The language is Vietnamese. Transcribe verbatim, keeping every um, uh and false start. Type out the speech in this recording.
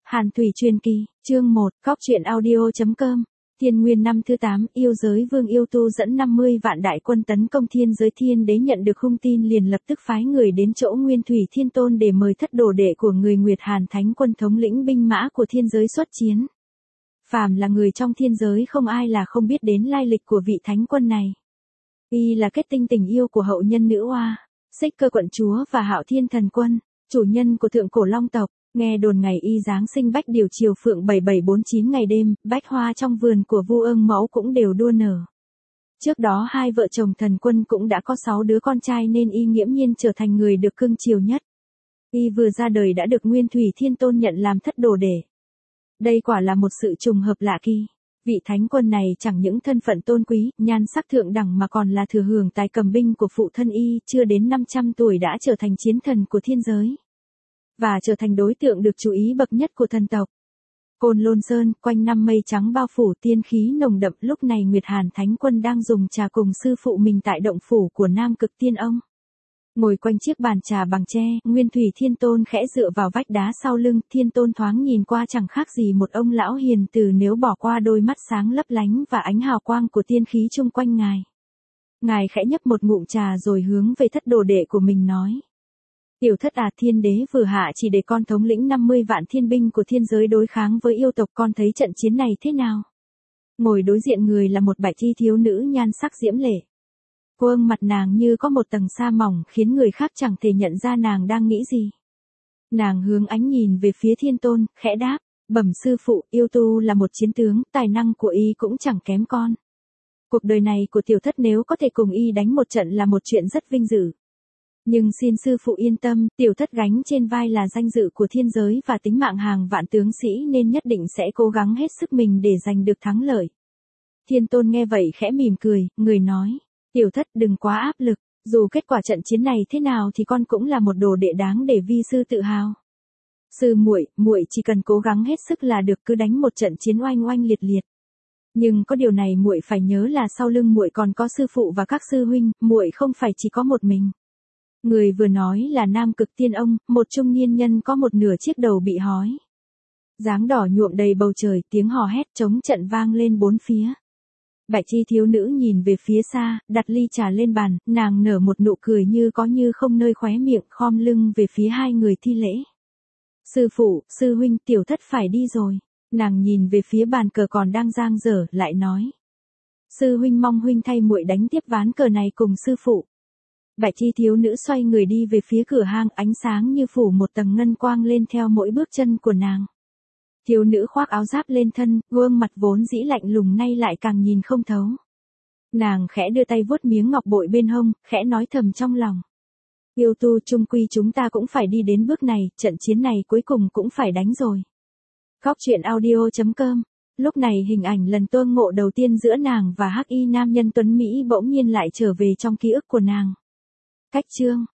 Hàn Thủy Truyền Kỳ, chương một, Cóc Truyện Audio chấm com. Thiên Nguyên năm thứ tám, yêu giới vương yêu tu dẫn năm mươi vạn đại quân tấn công thiên giới. Thiên đế nhận được hung tin liền lập tức phái người đến chỗ Nguyên Thủy Thiên Tôn để mời thất đồ đệ của người Nguyệt Hàn Thánh Quân thống lĩnh binh mã của thiên giới xuất chiến. Phàm là người trong thiên giới không ai là không biết đến lai lịch của vị thánh quân này. Y là kết tinh tình yêu của hậu nhân nữ oa, Xích Cơ quận chúa và Hạo Thiên Thần Quân, chủ nhân của thượng cổ long tộc. Nghe đồn ngày y giáng sinh bách điều chiều phượng bảy bảy bốn chín ngày đêm, bách hoa trong vườn của Vu Ương Mẫu cũng đều đua nở. Trước đó hai vợ chồng Thần Quân cũng đã có sáu đứa con trai nên y nghiễm nhiên trở thành người được cưng chiều nhất. Y vừa ra đời đã được Nguyên Thủy Thiên Tôn nhận làm thất đồ đệ. Đây quả là một sự trùng hợp lạ kỳ. Vị thánh quân này chẳng những thân phận tôn quý, nhan sắc thượng đẳng mà còn là thừa hưởng tài cầm binh của phụ thân y, chưa đến năm trăm tuổi đã trở thành chiến thần của thiên giới. Và trở thành đối tượng được chú ý bậc nhất của thần tộc. Côn Lôn Sơn, quanh năm mây trắng bao phủ, tiên khí nồng đậm. Lúc này Nguyệt Hàn Thánh Quân đang dùng trà cùng sư phụ mình tại động phủ của Nam Cực Tiên Ông. Ngồi quanh chiếc bàn trà bằng tre, Nguyên Thủy Thiên Tôn khẽ dựa vào vách đá sau lưng. Thiên Tôn thoáng nhìn qua chẳng khác gì một ông lão hiền từ nếu bỏ qua đôi mắt sáng lấp lánh và ánh hào quang của tiên khí chung quanh ngài. Ngài khẽ nhấp một ngụm trà rồi hướng về thất đồ đệ của mình nói. Tiểu thất à, thiên đế vừa hạ chỉ để con thống lĩnh năm mươi vạn thiên binh của thiên giới đối kháng với yêu tộc, con thấy trận chiến này thế nào? Ngồi đối diện người là một bạch y thiếu nữ nhan sắc diễm lệ. Gương mặt nàng như có một tầng sa mỏng khiến người khác chẳng thể nhận ra nàng đang nghĩ gì. Nàng hướng ánh nhìn về phía Thiên Tôn, khẽ đáp, bẩm sư phụ, yêu tu là một chiến tướng, tài năng của y cũng chẳng kém con. Cuộc đời này của tiểu thất nếu có thể cùng y đánh một trận là một chuyện rất vinh dự. Nhưng xin sư phụ yên tâm, tiểu thất gánh trên vai là danh dự của thiên giới và tính mạng hàng vạn tướng sĩ nên nhất định sẽ cố gắng hết sức mình để giành được thắng lợi. Thiên Tôn nghe vậy khẽ mỉm cười, người nói, tiểu thất đừng quá áp lực, dù kết quả trận chiến này thế nào thì con cũng là một đồ đệ đáng để vi sư tự hào. Sư muội, muội chỉ cần cố gắng hết sức là được, cứ đánh một trận chiến oanh oanh liệt liệt. Nhưng có điều này muội phải nhớ là sau lưng muội còn có sư phụ và các sư huynh, muội không phải chỉ có một mình. Người vừa nói là Nam Cực Tiên Ông, một trung niên nhân có một nửa chiếc đầu bị hói. Dáng đỏ nhuộm đầy bầu trời, tiếng hò hét trống trận vang lên bốn phía. Bạch y thiếu nữ nhìn về phía xa, đặt ly trà lên bàn, nàng nở một nụ cười như có như không nơi khóe miệng, khom lưng về phía hai người thi lễ. Sư phụ, sư huynh, tiểu thất phải đi rồi. Nàng nhìn về phía bàn cờ còn đang dang dở, lại nói. Sư huynh mong huynh thay muội đánh tiếp ván cờ này cùng sư phụ. Bạch y thiếu nữ xoay người đi về phía cửa hang, ánh sáng như phủ một tầng ngân quang lên theo mỗi bước chân của nàng. Thiếu nữ khoác áo giáp lên thân, gương mặt vốn dĩ lạnh lùng nay lại càng nhìn không thấu. Nàng khẽ đưa tay vuốt miếng ngọc bội bên hông, khẽ nói thầm trong lòng. Yêu tu, chung quy chúng ta cũng phải đi đến bước này, trận chiến này cuối cùng cũng phải đánh rồi. Cóc Truyện Audio chấm com. Lúc này hình ảnh lần tương ngộ đầu tiên giữa nàng và hắc y nam nhân tuấn Mỹ bỗng nhiên lại trở về trong ký ức của nàng. Cách chương